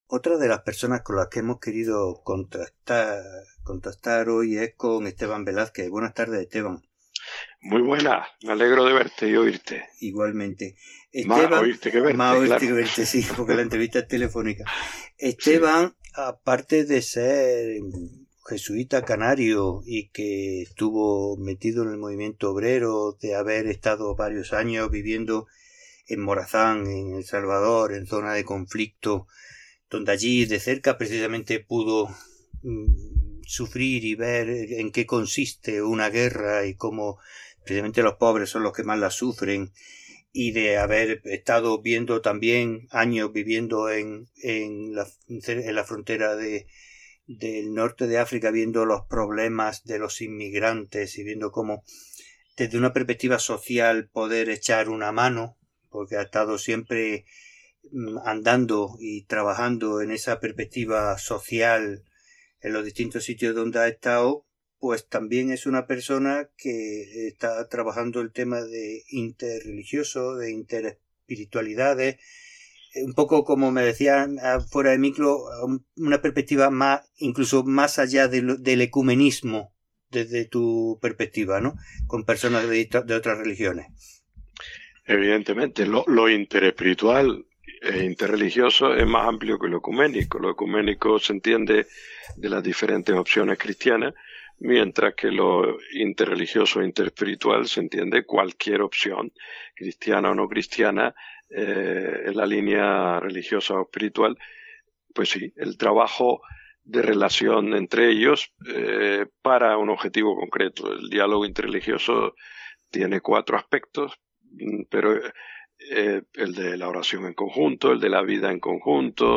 Otra de las personas con las que hemos querido contactar hoy es con Esteban Velázquez. Buenas tardes, Esteban. Muy buena, me alegro de verte y oírte. Igualmente. Esteban, más oírte que verte. Más oírte claro. que verte, sí, porque la entrevista es telefónica. Esteban, sí, aparte de ser jesuita canario y que estuvo metido en el movimiento obrero, de haber estado varios años viviendo en Morazán, en El Salvador, en zona de conflicto, donde allí de cerca precisamente pudo sufrir y ver en qué consiste una guerra y cómo precisamente los pobres son los que más la sufren, y de haber estado viendo también años viviendo en la frontera del norte de África, viendo los problemas de los inmigrantes y viendo cómo desde una perspectiva social poder echar una mano, porque ha estado siempre andando y trabajando en esa perspectiva social en los distintos sitios donde ha estado. Pues también es una persona que está trabajando el tema de interreligioso, de interespiritualidades, un poco como me decían fuera de micro, una perspectiva más, incluso más allá del ecumenismo desde tu perspectiva, ¿no? Con personas de otras religiones. Evidentemente, lo interespiritual e interreligioso es más amplio que lo ecuménico. Lo ecuménico se entiende de las diferentes opciones cristianas, mientras que lo interreligioso e interespiritual se entiende cualquier opción, cristiana o no cristiana, en la línea religiosa o espiritual. Pues sí, el trabajo de relación entre ellos para un objetivo concreto. El diálogo interreligioso tiene 4 aspectos, pero el de la oración en conjunto, el de la vida en conjunto,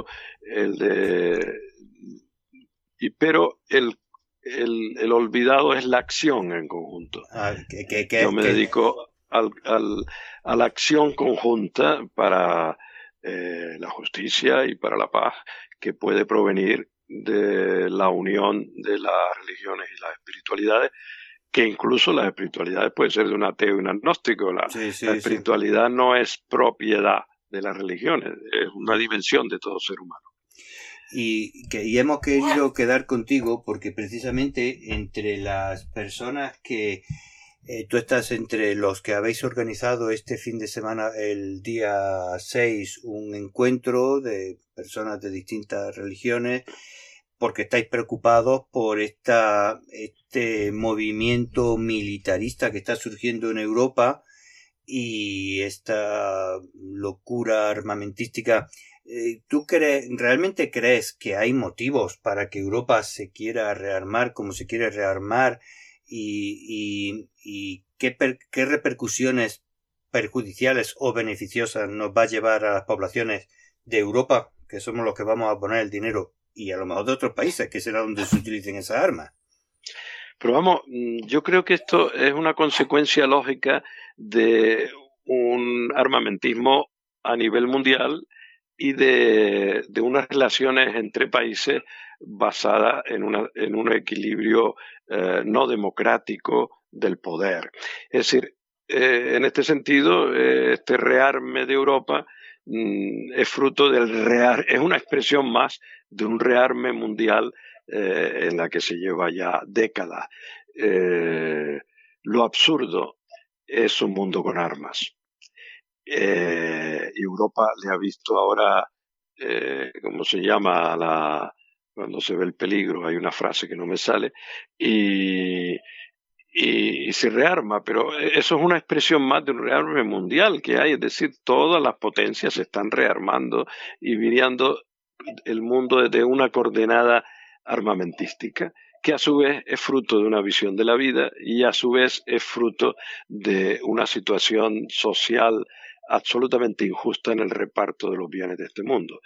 pero el olvidado es la acción en conjunto. Yo me dedico a la acción conjunta para la justicia y para la paz, que puede provenir de la unión de las religiones y las espiritualidades, que incluso las espiritualidades pueden ser de un ateo y un agnóstico. La espiritualidad no es propiedad de las religiones, es una dimensión de todo ser humano. Y hemos querido quedar contigo porque precisamente entre las personas que tú estás entre los que habéis organizado este fin de semana, el día 6, un encuentro de personas de distintas religiones, porque estáis preocupados por este movimiento militarista que está surgiendo en Europa y esta locura armamentística. ¿Tú realmente crees que hay motivos para que Europa se quiera rearmar como se quiere rearmar y qué repercusiones perjudiciales o beneficiosas nos va a llevar a las poblaciones de Europa, que somos los que vamos a poner el dinero, y a lo mejor de otros países, que será donde se utilicen esas armas? Pero vamos, yo creo que esto es una consecuencia lógica de un armamentismo a nivel mundial y de unas relaciones entre países basadas en un equilibrio no democrático del poder. Es decir, en este sentido, este rearme de Europa es fruto es una expresión más de un rearme mundial en la que se lleva ya décadas. Lo absurdo es un mundo con armas. Europa le ha visto ahora, ¿cómo se llama? Cuando se ve el peligro, hay una frase que no me sale, y se rearma, pero eso es una expresión más de un rearme mundial que hay, es decir, todas las potencias se están rearmando y mirando el mundo desde una coordenada armamentística, que a su vez es fruto de una visión de la vida y a su vez es fruto de una situación social absolutamente injusta en el reparto de los bienes de este mundo.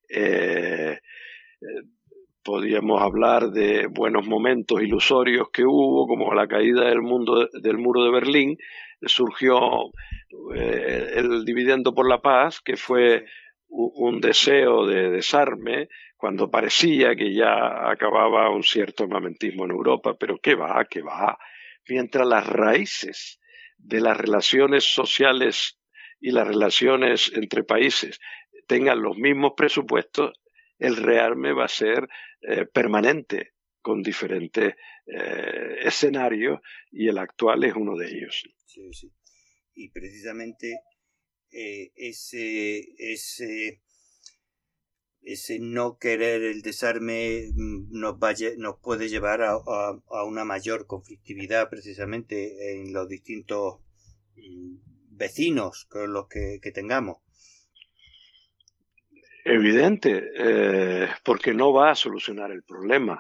Podríamos hablar de buenos momentos ilusorios que hubo, como la caída del muro de Berlín. Surgió el dividendo por la paz, que fue un deseo de desarme, cuando parecía que ya acababa un cierto armamentismo en Europa, pero ¿qué va? Mientras las raíces de las relaciones sociales y las relaciones entre países tengan los mismos presupuestos, el rearme va a ser permanente, con diferentes escenarios, y el actual es uno de ellos. Sí, sí. Y precisamente ese no querer el desarme nos puede llevar a una mayor conflictividad precisamente en los distintos vecinos con los que tengamos. Evidente, porque no va a solucionar el problema.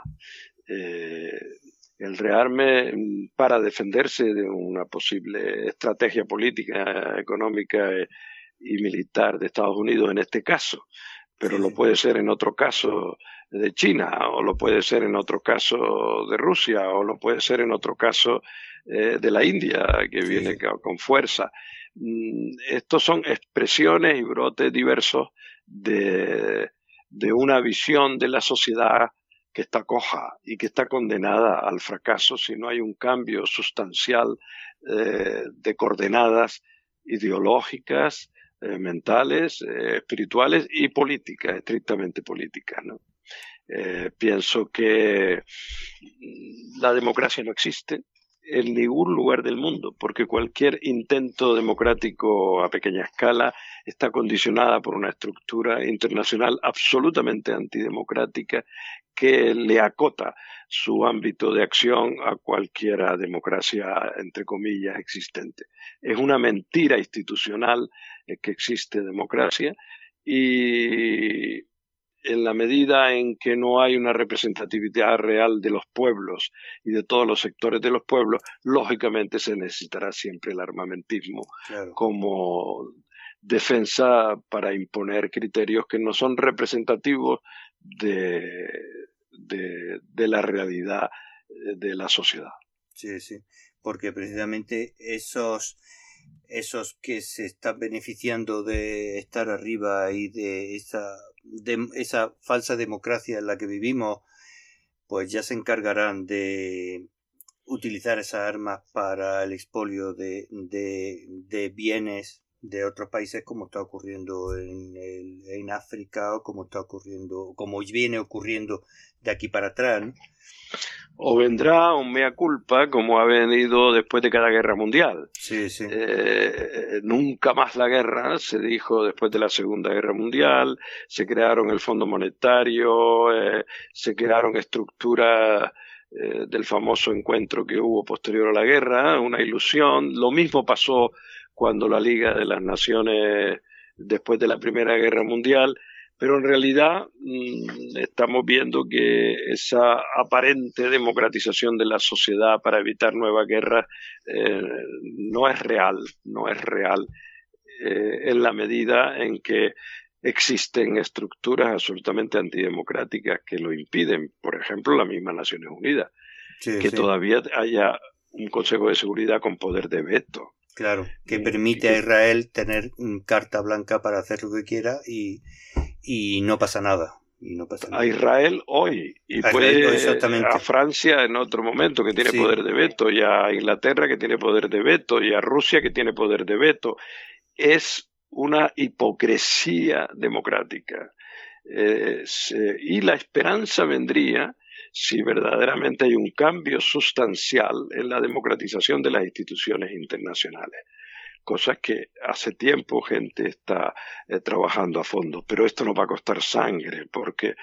El rearme, para defenderse de una posible estrategia política, económica y militar de Estados Unidos en este caso, pero lo puede ser en otro caso de China, o lo puede ser en otro caso de Rusia, o lo puede ser en otro caso de la India, que viene con fuerza. Estos son expresiones y brotes diversos de una visión de la sociedad que está coja y que está condenada al fracaso si no hay un cambio sustancial de coordenadas ideológicas, mentales, espirituales y políticas, estrictamente políticas, ¿no? Pienso que la democracia no existe en ningún lugar del mundo, porque cualquier intento democrático a pequeña escala está condicionada por una estructura internacional absolutamente antidemocrática que le acota su ámbito de acción a cualquier democracia, entre comillas, existente. Es una mentira institucional que existe democracia, y en la medida en que no hay una representatividad real de los pueblos y de todos los sectores de los pueblos, lógicamente se necesitará siempre el armamentismo como defensa para imponer criterios que no son representativos de la realidad de la sociedad. Sí, sí, porque precisamente esos que se están beneficiando de estar arriba y de esa falsa democracia en la que vivimos, pues ya se encargarán de utilizar esas armas para el expolio de bienes de otros países, como está ocurriendo en África, o como viene ocurriendo de aquí para atrás, ¿no? O vendrá un mea culpa, como ha venido después de cada guerra mundial. Sí, sí. Nunca más la guerra, se dijo después de la Segunda Guerra Mundial, se crearon el Fondo Monetario, se crearon estructuras del famoso encuentro que hubo posterior a la guerra, una ilusión. Lo mismo pasó cuando la Liga de las Naciones, después de la Primera Guerra Mundial, pero en realidad estamos viendo que esa aparente democratización de la sociedad para evitar nuevas guerras no es real en la medida en que existen estructuras absolutamente antidemocráticas que lo impiden. Por ejemplo, la misma Naciones Unidas, que todavía haya un Consejo de Seguridad con poder de veto. Claro, que permite a Israel tener carta blanca para hacer lo que quiera y no pasa nada. A Israel hoy, y puede a Francia en otro momento que tiene poder de veto, y a Inglaterra que tiene poder de veto, y a Rusia que tiene poder de veto. Es una hipocresía democrática. Y la esperanza vendría si verdaderamente hay un cambio sustancial en la democratización de las instituciones internacionales. Cosas que hace tiempo gente está trabajando a fondo, pero esto nos va a costar sangre, porque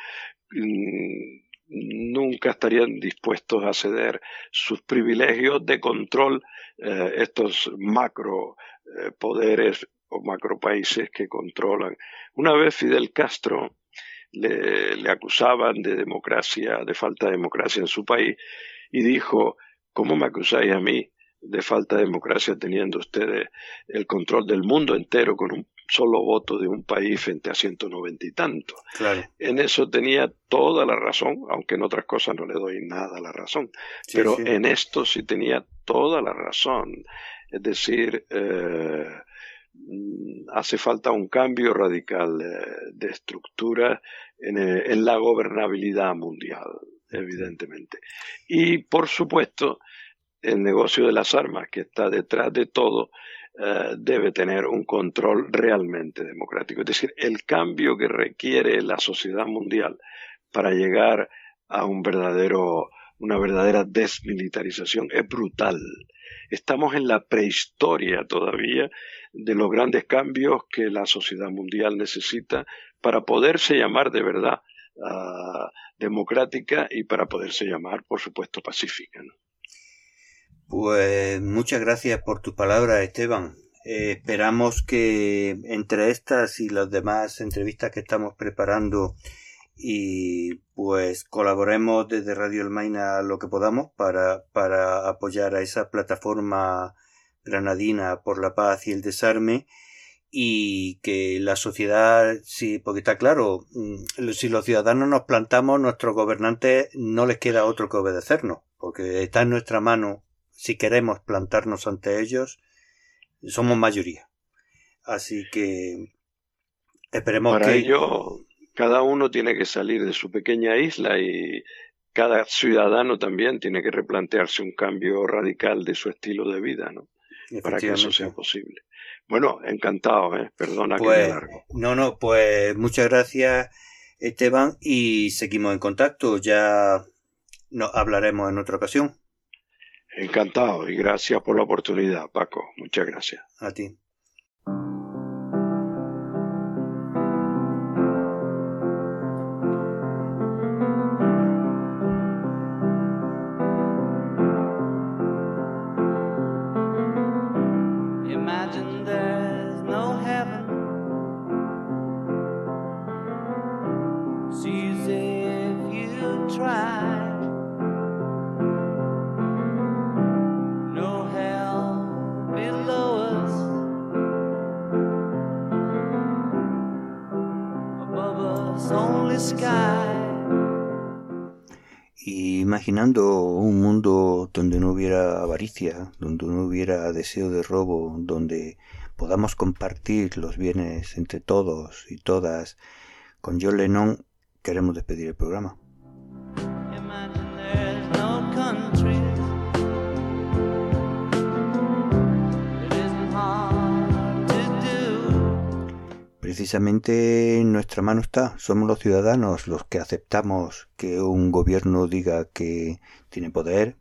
nunca estarían dispuestos a ceder sus privilegios de control estos macro poderes o macro países que controlan. Una vez Fidel Castro le acusaban de democracia, de falta de democracia en su país, y dijo: ¿cómo me acusáis a mí de falta de democracia teniendo ustedes el control del mundo entero con un solo voto de un país frente a 190 y tantos? Claro. En eso tenía toda la razón, aunque en otras cosas no le doy nada la razón, pero en esto sí tenía toda la razón. Es decir, hace falta un cambio radical de estructura en la gobernabilidad mundial, evidentemente. Y, por supuesto, el negocio de las armas, que está detrás de todo, debe tener un control realmente democrático. Es decir, el cambio que requiere la sociedad mundial para llegar a una verdadera desmilitarización es brutal. Estamos en la prehistoria todavía de los grandes cambios que la sociedad mundial necesita para poderse llamar de verdad democrática y para poderse llamar, por supuesto, pacífica, ¿no? Pues muchas gracias por tu palabra, Esteban. Esperamos que entre estas y las demás entrevistas que estamos preparando y pues colaboremos desde Radio El Maina lo que podamos para apoyar a esa plataforma granadina por la paz y el desarme, y que la sociedad, sí, porque está claro, si los ciudadanos nos plantamos, nuestros gobernantes no les queda otro que obedecernos, porque está en nuestra mano. Si queremos plantarnos ante ellos, somos mayoría. Así que esperemos Para ello, cada uno tiene que salir de su pequeña isla y cada ciudadano también tiene que replantearse un cambio radical de su estilo de vida, ¿no? Para que eso sea posible. Bueno, encantado, perdona que me largo. No, pues muchas gracias, Esteban, y seguimos en contacto. Ya nos hablaremos en otra ocasión. Encantado y gracias por la oportunidad, Paco. Muchas gracias. A ti. Imagine there's no heaven. See as if you try. Imaginando un mundo donde no hubiera avaricia, donde no hubiera deseo de robo, donde podamos compartir los bienes entre todos y todas, con John Lennon queremos despedir el programa. Precisamente en nuestra mano está, somos los ciudadanos los que aceptamos que un gobierno diga que tiene poder,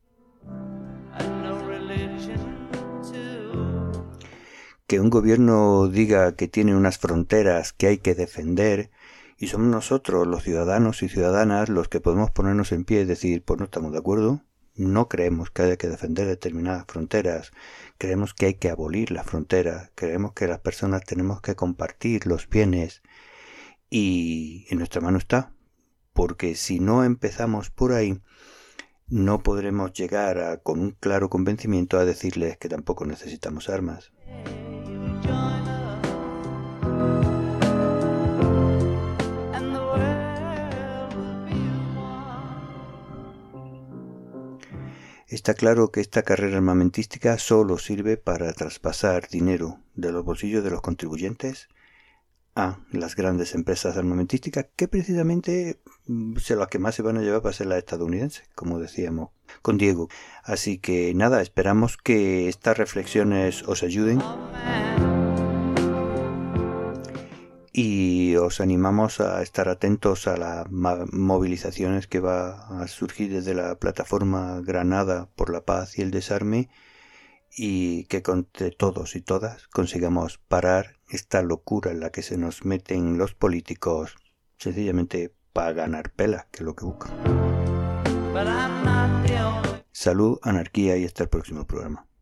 que un gobierno diga que tiene unas fronteras que hay que defender, y somos nosotros, los ciudadanos y ciudadanas, los que podemos ponernos en pie y decir, pues no estamos de acuerdo, no creemos que haya que defender determinadas fronteras, creemos que hay que abolir las fronteras, creemos que las personas tenemos que compartir los bienes, y en nuestra mano está, porque si no empezamos por ahí, no podremos llegar con un claro convencimiento a decirles que tampoco necesitamos armas. Está claro que esta carrera armamentística solo sirve para traspasar dinero de los bolsillos de los contribuyentes a las grandes empresas armamentísticas, que precisamente son las que más se van a llevar para ser las estadounidenses, como decíamos con Diego. Así que nada, esperamos que estas reflexiones os ayuden y os animamos a estar atentos a las movilizaciones que va a surgir desde la plataforma Granada por la paz y el desarme, y que entre todos y todas consigamos parar esta locura en la que se nos meten los políticos sencillamente para ganar pelas, que es lo que buscan. Salud, anarquía y hasta el próximo programa.